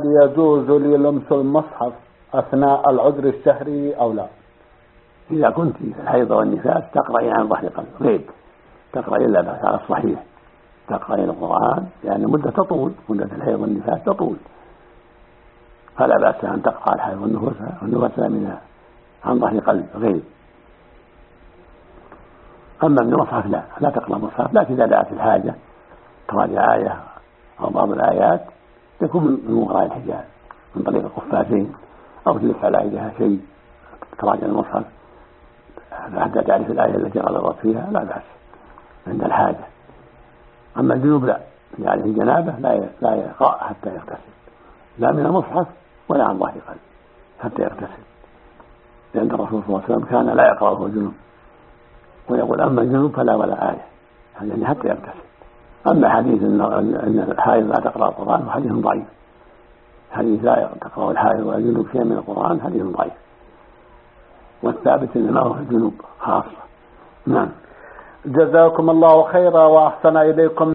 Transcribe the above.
هل يجوز لي لمس المصحف أثناء العذر الشهري أو لا؟ إذا كنت في الحيض والنفاس تقرأين عن ظهر قلب غيب، تقرأين لا بأس على الصحيح، تقرأين القرآن لأن المدة تطول، مدة الحيض والنفاس تطول، فلا بأس أن تقرأ الحيض والنفاس منها عن ظهر قلب غيب. أما من المصحف لا تقرأ المصحف، لكن إذا دعت الحاجة تراجع آية أو بعض الآيات تكون من وراء الحجاب من طريق القفازين، أو تلف على يدها شيء تراجع المصحف حتى تعرف الآية التي غلطت فيها، لا بأس عند الحاجة. أما الجنوب لا، يعني الجنابة لا يقرأ حتى يغتسل، لا من المصحف ولا عن ظهر قلب حتى يغتسل، لأن الرسول صلى الله عليه وسلم كان لا يقرأ وهو جنوب، ويقول أما الجنوب فلا ولا آية، يعني حتى يغتسل. أما حديث أن الحائض لا تقرأ القرآن فحديث ضعيف، حديث لا تقرأ الحائض والجنوب شيئا من القرآن حديث ضعيف، والثابت إنما هو في الجنوب خاصة. نعم. جزاكم الله خيرا وأحسن إليكم.